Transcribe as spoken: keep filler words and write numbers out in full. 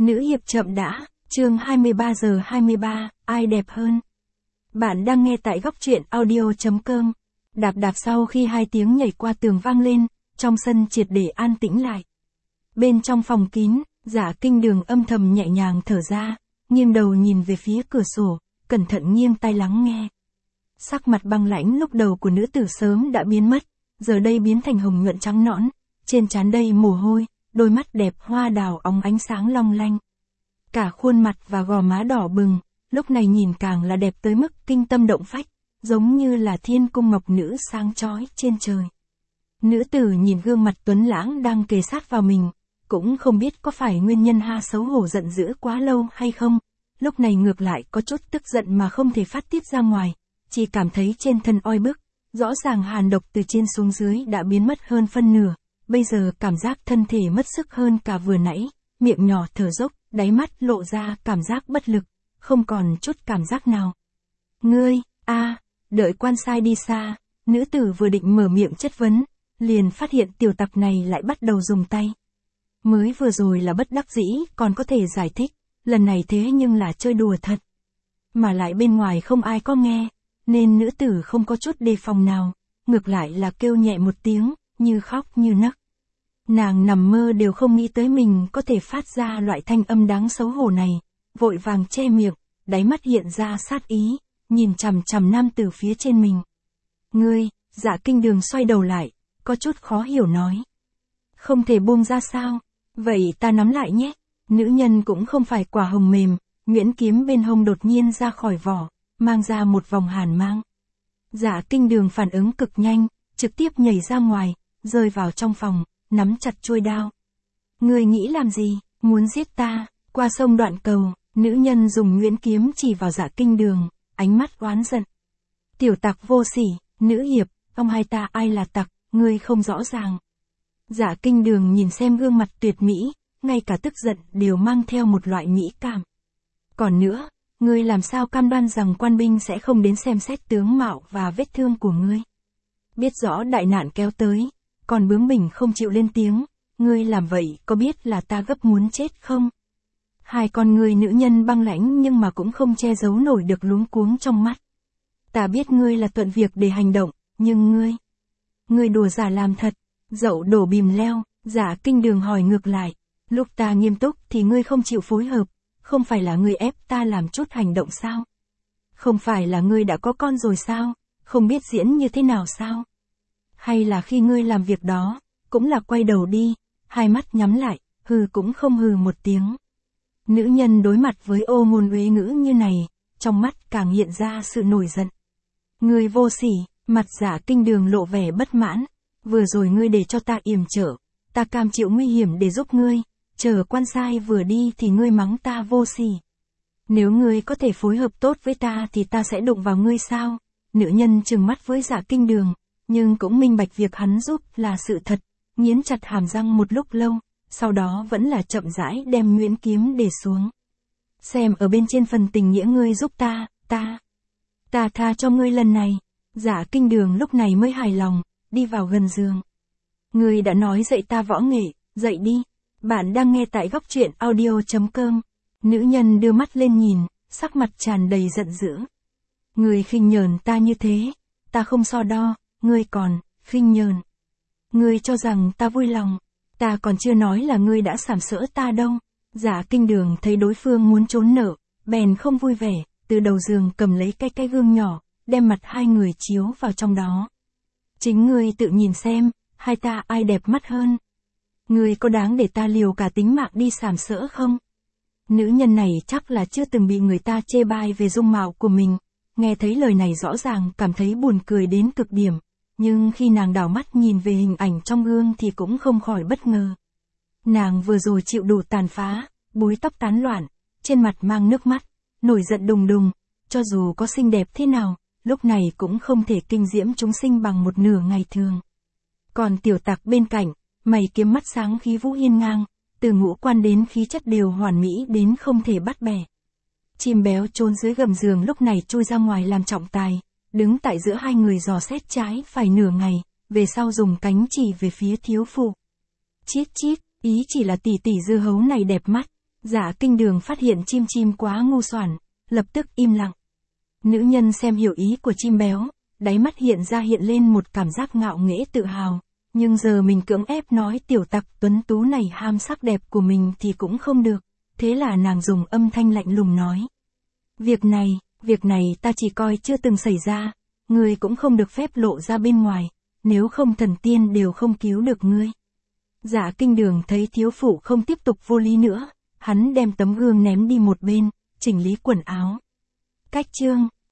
Nữ hiệp chậm đã, chương hai mươi ba giờ hai mươi ba, ai đẹp hơn? Bạn đang nghe tại góc truyện audio.com. Đạp đạp sau khi hai tiếng nhảy qua tường vang lên, trong sân triệt để an tĩnh lại. Bên trong phòng kín, Dạ Kinh Đường âm thầm nhẹ nhàng thở ra, nghiêng đầu nhìn về phía cửa sổ, cẩn thận nghiêng tai lắng nghe. Sắc mặt băng lãnh lúc đầu của nữ tử sớm đã biến mất, giờ đây biến thành hồng nhuận trắng nõn, trên trán đầy mồ hôi, đôi mắt đẹp hoa đào óng ánh sáng long lanh. Cả khuôn mặt và gò má đỏ bừng, lúc này nhìn càng là đẹp tới mức kinh tâm động phách, giống như là thiên cung ngọc nữ sáng chói trên trời. Nữ tử nhìn gương mặt tuấn lãng đang kề sát vào mình, cũng không biết có phải nguyên nhân ha xấu hổ giận dữ quá lâu hay không, lúc này ngược lại có chút tức giận mà không thể phát tiết ra ngoài, chỉ cảm thấy trên thân oi bức, rõ ràng hàn độc từ trên xuống dưới đã biến mất hơn phân nửa, bây giờ cảm giác thân thể mất sức hơn cả vừa nãy, miệng nhỏ thở dốc, đáy mắt lộ ra cảm giác bất lực, không còn chút cảm giác nào. Ngươi, a, đợi quan sai đi xa, nữ tử vừa định mở miệng chất vấn, liền phát hiện tiểu tặc này lại bắt đầu dùng tay. Mới vừa rồi là bất đắc dĩ, còn có thể giải thích, lần này thế nhưng là chơi đùa thật. Mà lại bên ngoài không ai có nghe, nên nữ tử không có chút đề phòng nào, ngược lại là kêu nhẹ một tiếng, như khóc như nấc. Nàng nằm mơ đều không nghĩ tới mình có thể phát ra loại thanh âm đáng xấu hổ này, vội vàng che miệng, đáy mắt hiện ra sát ý, nhìn chằm chằm nam tử phía trên mình. Ngươi, Dạ Kinh Đường xoay đầu lại, có chút khó hiểu nói. Không thể buông ra sao, vậy ta nắm lại nhé. Nữ nhân cũng không phải quả hồng mềm, nhuyễn kiếm bên hông đột nhiên ra khỏi vỏ, mang ra một vòng hàn mang. Dạ Kinh Đường phản ứng cực nhanh, trực tiếp nhảy ra ngoài, rơi vào trong phòng, nắm chặt chuôi đao. Ngươi nghĩ làm gì, muốn giết ta? Qua sông Đoạn Cầu, nữ nhân dùng nhuyễn kiếm chỉ vào Dạ Kinh Đường, ánh mắt oán giận. Tiểu tặc vô sỉ, nữ hiệp, ông hai ta ai là tặc, ngươi không rõ ràng. Dạ Kinh Đường nhìn xem gương mặt tuyệt mỹ, ngay cả tức giận đều mang theo một loại mỹ cảm. Còn nữa, ngươi làm sao cam đoan rằng quan binh sẽ không đến xem xét tướng mạo và vết thương của ngươi? Biết rõ đại nạn kéo tới, còn bướng bỉnh không chịu lên tiếng, ngươi làm vậy có biết là ta gấp muốn chết không? Hai con ngươi nữ nhân băng lãnh nhưng mà cũng không che giấu nổi được luống cuống trong mắt. Ta biết ngươi là thuận việc để hành động, nhưng ngươi... Ngươi đùa giả làm thật, dậu đổ bìm leo, Dạ Kinh Đường hỏi ngược lại. Lúc ta nghiêm túc thì ngươi không chịu phối hợp, không phải là ngươi ép ta làm chút hành động sao? Không phải là ngươi đã có con rồi sao, không biết diễn như thế nào sao? Hay là khi ngươi làm việc đó, cũng là quay đầu đi, hai mắt nhắm lại, hừ cũng không hừ một tiếng. Nữ nhân đối mặt với ô ngôn uế ngữ như này, trong mắt càng hiện ra sự nổi giận. Ngươi vô sỉ, mặt Dạ Kinh Đường lộ vẻ bất mãn, vừa rồi ngươi để cho ta yểm trở, ta cam chịu nguy hiểm để giúp ngươi, chờ quan sai vừa đi thì ngươi mắng ta vô sỉ. Nếu ngươi có thể phối hợp tốt với ta thì ta sẽ đụng vào ngươi sao? Nữ nhân trừng mắt với Dạ Kinh Đường, nhưng cũng minh bạch việc hắn giúp là sự thật, nghiến chặt hàm răng một lúc lâu, sau đó vẫn là chậm rãi đem nhuyễn kiếm để xuống. Xem ở bên trên phần tình nghĩa ngươi giúp ta, ta, ta tha cho ngươi lần này. Dạ Kinh Đường lúc này mới hài lòng, đi vào gần giường. Ngươi đã nói dạy ta võ nghệ, dạy đi. Bạn đang nghe tại góc truyện audio.com. Nữ nhân đưa mắt lên nhìn, sắc mặt tràn đầy giận dữ. Ngươi khinh nhờn ta như thế, ta không so đo, ngươi còn, khinh nhờn. Ngươi cho rằng ta vui lòng, ta còn chưa nói là ngươi đã sàm sỡ ta đâu. Dạ Kinh Đường thấy đối phương muốn trốn nợ, bèn không vui vẻ, từ đầu giường cầm lấy cái cái gương nhỏ, đem mặt hai người chiếu vào trong đó. Chính ngươi tự nhìn xem, hai ta ai đẹp mắt hơn? Ngươi có đáng để ta liều cả tính mạng đi sàm sỡ không? Nữ nhân này chắc là chưa từng bị người ta chê bai về dung mạo của mình, nghe thấy lời này rõ ràng cảm thấy buồn cười đến cực điểm, nhưng khi nàng đảo mắt nhìn về hình ảnh trong gương thì cũng không khỏi bất ngờ. Nàng vừa rồi chịu đủ tàn phá, búi tóc tán loạn, trên mặt mang nước mắt, nổi giận đùng đùng, cho dù có xinh đẹp thế nào, lúc này cũng không thể kinh diễm chúng sinh bằng một nửa ngày thường. Còn tiểu tặc bên cạnh, mày kiếm mắt sáng khí vũ hiên ngang, từ ngũ quan đến khí chất đều hoàn mỹ đến không thể bắt bẻ. Chim béo trốn dưới gầm giường lúc này chui ra ngoài làm trọng tài, đứng tại giữa hai người dò xét trái phải nửa ngày, về sau dùng cánh chỉ về phía thiếu phụ. Chít chít, ý chỉ là tỷ tỷ dưa hấu này đẹp mắt, Dạ Kinh Đường phát hiện chim chim quá ngu xuẩn, lập tức im lặng. Nữ nhân xem hiểu ý của chim béo, đáy mắt hiện ra hiện lên một cảm giác ngạo nghễ tự hào, nhưng giờ mình cưỡng ép nói tiểu tặc tuấn tú này ham sắc đẹp của mình thì cũng không được, thế là nàng dùng âm thanh lạnh lùng nói. Việc này, việc này ta chỉ coi chưa từng xảy ra, ngươi cũng không được phép lộ ra bên ngoài, nếu không thần tiên đều không cứu được ngươi. Dạ Kinh Đường thấy thiếu phụ không tiếp tục vô lý nữa, hắn đem tấm gương ném đi một bên, chỉnh lý quần áo. Cách chương